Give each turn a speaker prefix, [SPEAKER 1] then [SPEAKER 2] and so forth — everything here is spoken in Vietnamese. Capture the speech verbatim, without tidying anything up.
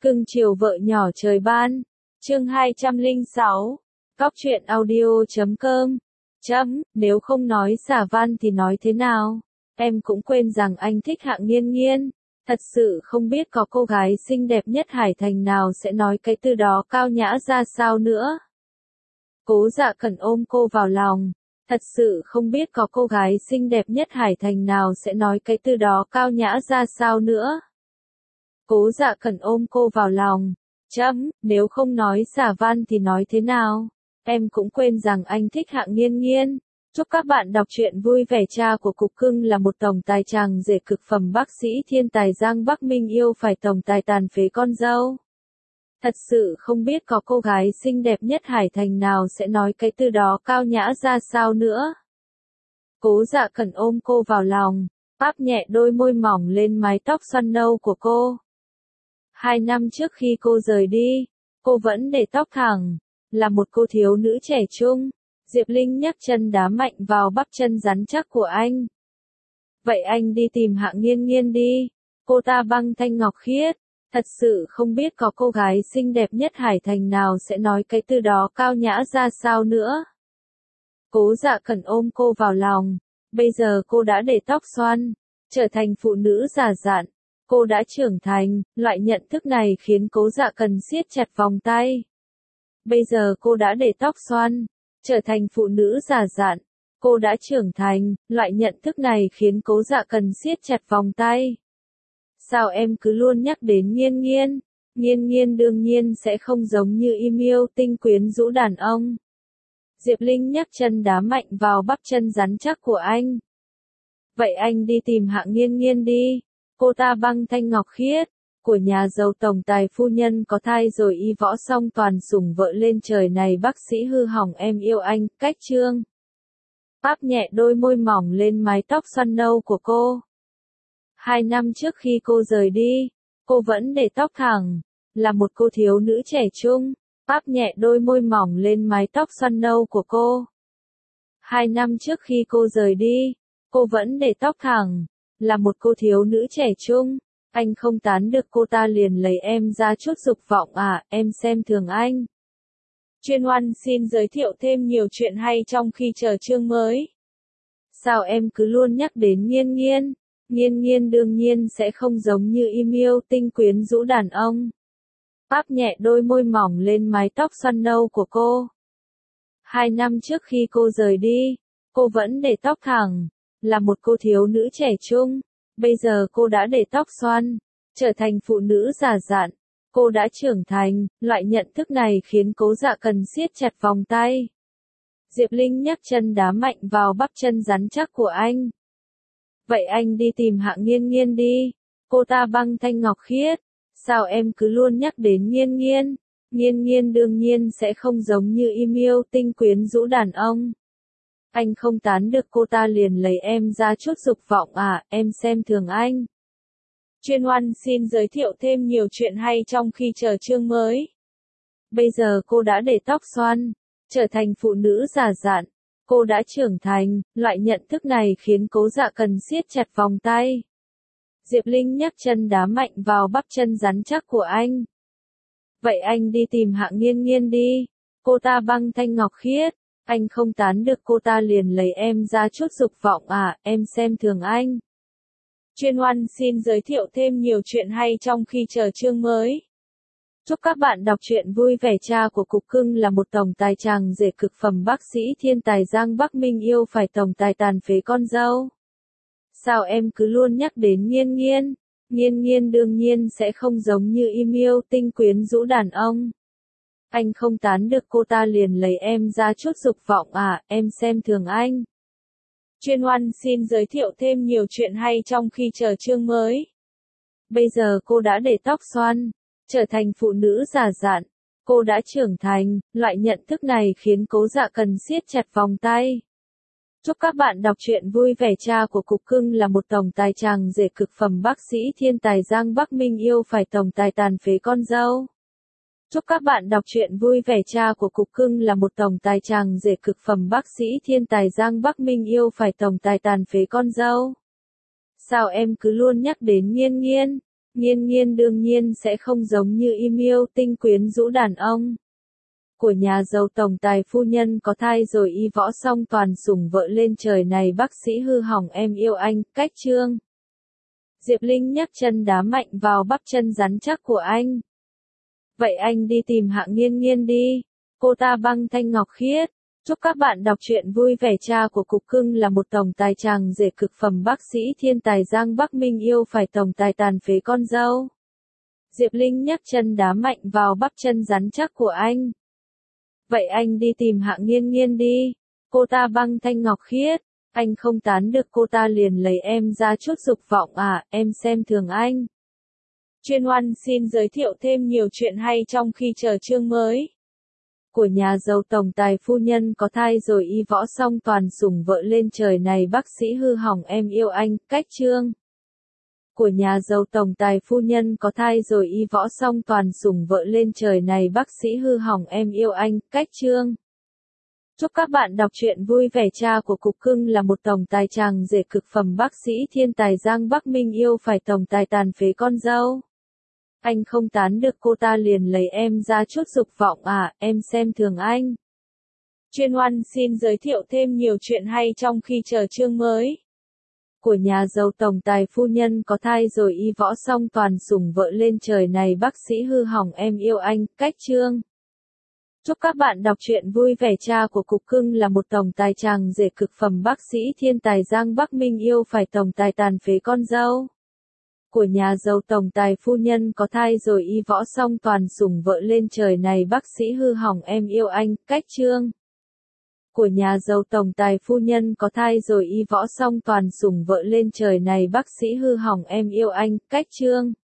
[SPEAKER 1] Cưng chiều vợ nhỏ trời ban. Chương hai trăm lẻ sáu. Cóc truyện audio chấm com. Chấm, nếu không nói xả van thì nói thế nào? Em cũng quên rằng anh thích Hạng Nghiên Nghiên. Thật sự không biết có cô gái xinh đẹp nhất Hải Thành nào sẽ nói cái từ đó cao nhã ra sao nữa. Cố Dạ Cẩn ôm cô vào lòng. Thật sự không biết có cô gái xinh đẹp nhất Hải Thành nào sẽ nói cái từ đó cao nhã ra sao nữa. Cố Dạ Cẩn ôm cô vào lòng. Chấm, nếu không nói xả van thì nói thế nào? Em cũng quên rằng anh thích Hạng Nghiên Nghiên. Chúc các bạn đọc truyện vui vẻ. Cha của Cục Cưng là một tổng tài chàng rể cực phẩm, bác sĩ thiên tài Giang Bắc Minh yêu phải tổng tài tàn phế con dâu. Thật sự không biết có cô gái xinh đẹp nhất Hải Thành nào sẽ nói cái từ đó cao nhã ra sao nữa. Cố Dạ Cẩn ôm cô vào lòng, áp nhẹ đôi môi mỏng lên mái tóc xoăn nâu của cô. Hai năm trước khi cô rời đi, cô vẫn để tóc thẳng, là một cô thiếu nữ trẻ trung. Diệp Linh nhấc chân đá mạnh vào bắp chân rắn chắc của anh. Vậy anh đi tìm Hạng Nghiên Nghiên đi. Cô ta băng thanh ngọc khiết. Thật sự không biết có cô gái xinh đẹp nhất Hải Thành nào sẽ nói cái từ đó cao nhã ra sao nữa. Cố Dạ Cẩn ôm cô vào lòng. Bây giờ cô đã để tóc xoăn, trở thành phụ nữ già dặn. Cô đã trưởng thành, loại nhận thức này khiến Cố Dạ Cẩn siết chặt vòng tay. Bây giờ cô đã để tóc xoăn, trở thành phụ nữ già dặn. Cô đã trưởng thành, loại nhận thức này khiến Cố Dạ Cẩn siết chặt vòng tay. Sao em cứ luôn nhắc đến Nghiên Nghiên? Nghiên Nghiên đương nhiên sẽ không giống như im yêu tinh quyến rũ đàn ông. Diệp Linh nhấc chân đá mạnh vào bắp chân rắn chắc của anh. Vậy anh đi tìm Hạng Nghiên Nghiên đi. Cô ta băng thanh ngọc khiết, của nhà giàu tổng tài phu nhân có thai rồi y võ song toàn sủng vợ lên trời này, bác sĩ hư hỏng em yêu anh, cách chương. Áp nhẹ đôi môi mỏng lên mái tóc xoăn nâu của cô. Hai năm trước khi cô rời đi, cô vẫn để tóc thẳng, là một cô thiếu nữ trẻ trung. Áp nhẹ đôi môi mỏng lên mái tóc xoăn nâu của cô. Hai năm trước khi cô rời đi, cô vẫn để tóc thẳng, là một cô thiếu nữ trẻ trung. Anh không tán được cô ta liền lấy em ra chút dục vọng à, em xem thường anh. Chuyên Oan xin giới thiệu thêm nhiều chuyện hay trong khi chờ chương mới. Sao em cứ luôn nhắc đến Nghiên Nghiên? Nghiên Nghiên đương nhiên sẽ không giống như im yêu tinh quyến rũ đàn ông. Áp nhẹ đôi môi mỏng lên mái tóc xoăn nâu của cô. Hai năm trước khi cô rời đi, cô vẫn để tóc thẳng, là một cô thiếu nữ trẻ trung. Bây giờ cô đã để tóc xoăn, trở thành phụ nữ già dặn. Cô đã trưởng thành, loại nhận thức này khiến Cố Dạ Cẩn siết chặt vòng tay. Diệp Linh nhấc chân đá mạnh vào bắp chân rắn chắc của anh. Vậy anh đi tìm Hạng Nghiên Nghiên đi. Cô ta băng thanh ngọc khiết. Sao em cứ luôn nhắc đến Nghiên Nghiên? Nghiên Nghiên đương nhiên sẽ không giống như im yêu tinh quyến rũ đàn ông. Anh không tán được cô ta liền lấy em ra chút dục vọng à, em xem thường anh. Chuyên Oan xin giới thiệu thêm nhiều chuyện hay trong khi chờ chương mới. Bây giờ cô đã để tóc xoăn, trở thành phụ nữ già dặn. Cô đã trưởng thành, loại nhận thức này khiến Cố Dạ Cẩn siết chặt vòng tay. Diệp Linh nhấc chân đá mạnh vào bắp chân rắn chắc của anh. Vậy anh đi tìm Hạng Nghiên Nghiên đi. Cô ta băng thanh ngọc khiết. Anh không tán được cô ta liền lấy em ra chút dục vọng à, em xem thường anh. Chuyên Oan xin giới thiệu thêm nhiều chuyện hay trong khi chờ chương mới. Chúc các bạn đọc truyện vui vẻ. Cha của Cục Cưng là một tổng tài chàng rể cực phẩm, bác sĩ thiên tài Giang Bắc Minh yêu phải tổng tài tàn phế con dâu. Sao em cứ luôn nhắc đến Nghiên Nghiên? Nghiên Nghiên đương nhiên sẽ không giống như im yêu tinh quyến rũ đàn ông. Anh không tán được cô ta liền lấy em ra chút dục vọng à, em xem thường anh. Chuyên Oan xin giới thiệu thêm nhiều chuyện hay trong khi chờ chương mới. Bây giờ cô đã để tóc xoăn, trở thành phụ nữ già dặn. Cô đã trưởng thành, loại nhận thức này khiến Cố Dạ Cẩn siết chặt vòng tay. Chúc các bạn đọc truyện vui vẻ. Cha của Cục Cưng là một tổng tài chàng rể cực phẩm, bác sĩ thiên tài Giang Bắc Minh yêu phải tổng tài tàn phế con dâu. Chúc các bạn đọc truyện vui vẻ. Cha của Cục Cưng là một tổng tài chàng rể cực phẩm, bác sĩ thiên tài Giang Bắc Minh yêu phải tổng tài tàn phế con dâu. Sao em cứ luôn nhắc đến Nghiên Nghiên? Nghiên nghiên đương nhiên sẽ không giống như im yêu tinh quyến rũ đàn ông. Của nhà giàu tổng tài phu nhân có thai rồi y võ song toàn sủng vợ lên trời này bác sĩ hư hỏng em yêu anh, cách chương. Diệp Linh nhấc chân đá mạnh vào bắp chân rắn chắc của anh. Vậy anh đi tìm Hạng Nghiên Nghiên đi. Cô ta băng thanh ngọc khiết. Chúc các bạn đọc truyện vui vẻ. Cha của Cục Cưng là một tổng tài chàng rể cực phẩm, bác sĩ thiên tài Giang Bắc Minh yêu phải tổng tài tàn phế con dâu. Diệp Linh nhấc chân đá mạnh vào bắp chân rắn chắc của anh. Vậy anh đi tìm Hạng Nghiên Nghiên đi. Cô ta băng thanh ngọc khiết. Anh không tán được cô ta liền lấy em ra chút dục vọng à, em xem thường anh. Chuyên Oan xin giới thiệu thêm nhiều chuyện hay trong khi chờ chương mới. Của nhà giàu tổng tài phu nhân có thai rồi y võ song toàn sủng vợ lên trời này bác sĩ hư hỏng em yêu anh, cách chương. Của nhà giàu tổng tài phu nhân có thai rồi y võ song toàn sủng vợ lên trời này bác sĩ hư hỏng em yêu anh, cách chương. Chúc các bạn đọc truyện vui vẻ. Cha của Cục Cưng là một tổng tài chàng rể cực phẩm, bác sĩ thiên tài Giang Bắc Minh yêu phải tổng tài tàn phế con dâu. Anh không tán được cô ta liền lấy em ra chút dục vọng à, em xem thường anh. Chuyên Oan xin giới thiệu thêm nhiều chuyện hay trong khi chờ chương mới. Của nhà giàu tổng tài phu nhân có thai rồi y võ song toàn sủng vợ lên trời này bác sĩ hư hỏng em yêu anh, cách chương. Chúc các bạn đọc truyện vui vẻ. Cha của Cục Cưng là một tổng tài chàng rể cực phẩm, bác sĩ thiên tài Giang Bắc Minh yêu phải tổng tài tàn phế con dâu. Của nhà giàu tổng tài phu nhân có thai rồi y võ song toàn sủng vợ lên trời này bác sĩ hư hỏng em yêu anh, cách chương. Của nhà giàu tổng tài phu nhân có thai rồi y võ song toàn sủng vợ lên trời này bác sĩ hư hỏng em yêu anh, cách chương.